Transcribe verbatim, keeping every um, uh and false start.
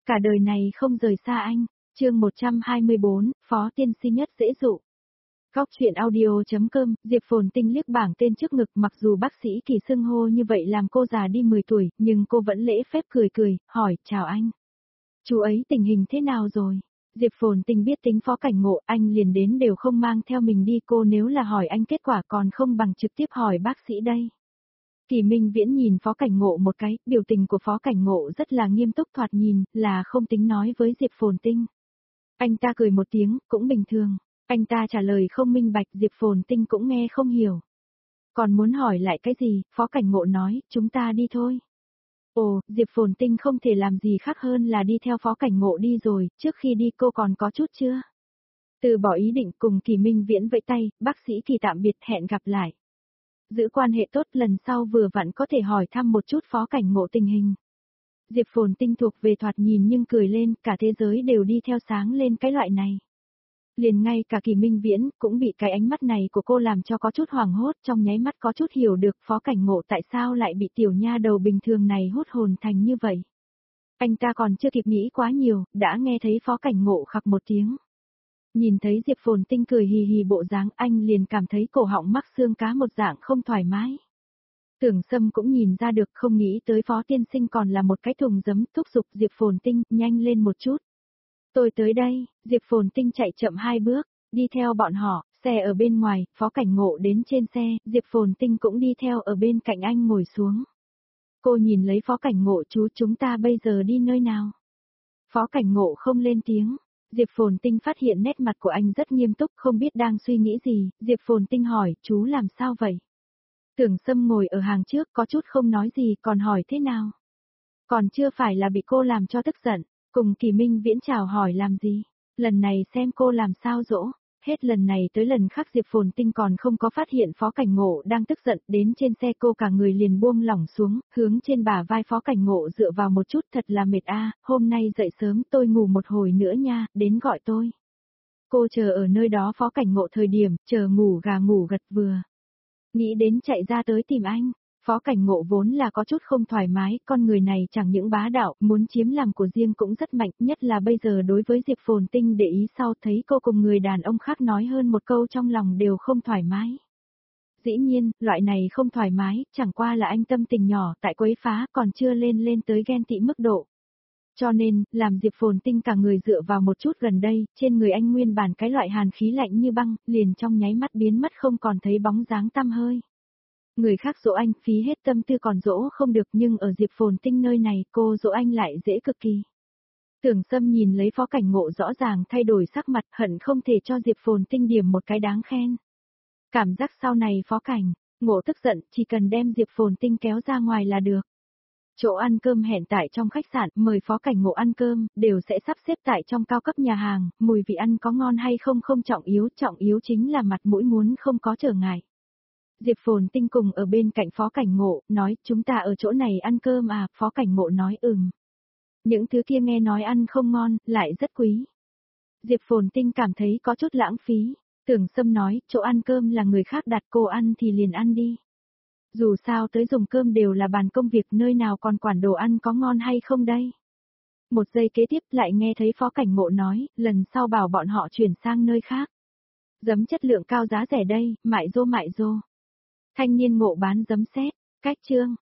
cả đời này không rời xa anh. Chương một trăm hai mươi bốn, Phó Tiên Sinh nhất dễ dụ. Góc truyện audio.com, Diệp Phồn Tinh liếc bảng tên trước ngực, mặc dù bác sĩ Kỳ xưng hô như vậy làm cô già đi mười tuổi, nhưng cô vẫn lễ phép cười cười, hỏi, chào anh. Chú ấy tình hình thế nào rồi? Diệp Phồn Tinh biết tính Phó Cảnh Ngộ, anh liền đến đều không mang theo mình đi, cô nếu là hỏi anh kết quả còn không bằng trực tiếp hỏi bác sĩ đây. Kỳ Minh Viễn nhìn Phó Cảnh Ngộ một cái, biểu tình của Phó Cảnh Ngộ rất là nghiêm túc, thoạt nhìn là không tính nói với Diệp Phồn Tinh. Anh ta cười một tiếng, cũng bình thường. Anh ta trả lời không minh bạch, Diệp Phồn Tinh cũng nghe không hiểu. Còn muốn hỏi lại cái gì, Phó Cảnh Ngộ nói, chúng ta đi thôi. Ồ, Diệp Phồn Tinh không thể làm gì khác hơn là đi theo Phó Cảnh Ngộ đi rồi, trước khi đi cô còn có chút chưa? Từ bỏ ý định, cùng Kỳ Minh Viễn vẫy tay, bác sĩ Kỳ tạm biệt, hẹn gặp lại. Giữ quan hệ tốt, lần sau vừa vặn có thể hỏi thăm một chút Phó Cảnh Ngộ tình hình. Diệp Phồn Tinh thuộc về thoạt nhìn nhưng cười lên, cả thế giới đều đi theo sáng lên cái loại này. Liền ngay cả Kỳ Minh Viễn cũng bị cái ánh mắt này của cô làm cho có chút hoảng hốt, trong nháy mắt có chút hiểu được Phó Cảnh Ngộ tại sao lại bị tiểu nha đầu bình thường này hút hồn thành như vậy. Anh ta còn chưa kịp nghĩ quá nhiều, đã nghe thấy Phó Cảnh Ngộ khặc một tiếng. Nhìn thấy Diệp Phồn Tinh cười hì hì bộ dáng, anh liền cảm thấy cổ họng mắc xương cá một dạng không thoải mái. Tưởng Sâm cũng nhìn ra được, không nghĩ tới Phó Tiên Sinh còn là một cái thùng giấm, thúc giục Diệp Phồn Tinh, nhanh lên một chút. Tôi tới đây, Diệp Phồn Tinh chạy chậm hai bước, đi theo bọn họ, xe ở bên ngoài, Phó Cảnh Ngộ đến trên xe, Diệp Phồn Tinh cũng đi theo ở bên cạnh anh ngồi xuống. Cô nhìn lấy Phó Cảnh Ngộ, chú chúng ta bây giờ đi nơi nào? Phó Cảnh Ngộ không lên tiếng. Diệp Phồn Tinh phát hiện nét mặt của anh rất nghiêm túc, không biết đang suy nghĩ gì, Diệp Phồn Tinh hỏi, chú làm sao vậy? Tưởng Sâm ngồi ở hàng trước có chút không nói gì, còn hỏi thế nào? Còn chưa phải là bị cô làm cho tức giận, cùng Kỳ Minh Viễn chào hỏi làm gì? Lần này xem cô làm sao dỗ. Hết lần này tới lần khác Diệp Phồn Tinh còn không có phát hiện Phó Cảnh Ngộ đang tức giận, đến trên xe cô cả người liền buông lỏng xuống, hướng trên bả vai Phó Cảnh Ngộ dựa vào một chút, thật là mệt a, hôm nay dậy sớm tôi ngủ một hồi nữa nha, đến gọi tôi. Cô chờ ở nơi đó Phó Cảnh Ngộ thời điểm, chờ ngủ gà ngủ gật vừa. Nghĩ đến chạy ra tới tìm anh. Phó Cảnh Ngộ vốn là có chút không thoải mái, con người này chẳng những bá đạo, muốn chiếm làm của riêng cũng rất mạnh, nhất là bây giờ đối với Diệp Phồn Tinh để ý sau thấy cô cùng người đàn ông khác nói hơn một câu trong lòng đều không thoải mái. Dĩ nhiên, loại này không thoải mái, chẳng qua là anh tâm tình nhỏ tại quấy phá còn chưa lên lên tới ghen tị mức độ. Cho nên, làm Diệp Phồn Tinh cả người dựa vào một chút gần đây, trên người anh nguyên bản cái loại hàn khí lạnh như băng, liền trong nháy mắt biến mất không còn thấy bóng dáng tăm hơi. Người khác dỗ anh phí hết tâm tư còn dỗ không được, nhưng ở Diệp Phồn Tinh nơi này cô dỗ anh lại dễ cực kỳ. Tưởng Sâm nhìn lấy Phó Cảnh Ngộ rõ ràng thay đổi sắc mặt, hận không thể cho Diệp Phồn Tinh điểm một cái đáng khen. Cảm giác sau này Phó Cảnh Ngộ tức giận, chỉ cần đem Diệp Phồn Tinh kéo ra ngoài là được. Chỗ ăn cơm hẹn tại trong khách sạn, mời Phó Cảnh Ngộ ăn cơm, đều sẽ sắp xếp tại trong cao cấp nhà hàng, mùi vị ăn có ngon hay không không trọng yếu, trọng yếu chính là mặt mũi muốn không có trở ngại. Diệp Phồn Tinh cùng ở bên cạnh Phó Cảnh Ngộ, nói, chúng ta ở chỗ này ăn cơm à, Phó Cảnh Ngộ nói ừm. Những thứ kia nghe nói ăn không ngon, lại rất quý. Diệp Phồn Tinh cảm thấy có chút lãng phí, Tưởng Sâm nói, chỗ ăn cơm là người khác đặt, cô ăn thì liền ăn đi. Dù sao tới dùng cơm đều là bàn công việc, nơi nào còn quản đồ ăn có ngon hay không đây. Một giây kế tiếp lại nghe thấy Phó Cảnh Ngộ nói, lần sau bảo bọn họ chuyển sang nơi khác. Giấm chất lượng cao giá rẻ đây, mại rô mại rô. Thanh niên ngộ bán giấm sét, cách chương,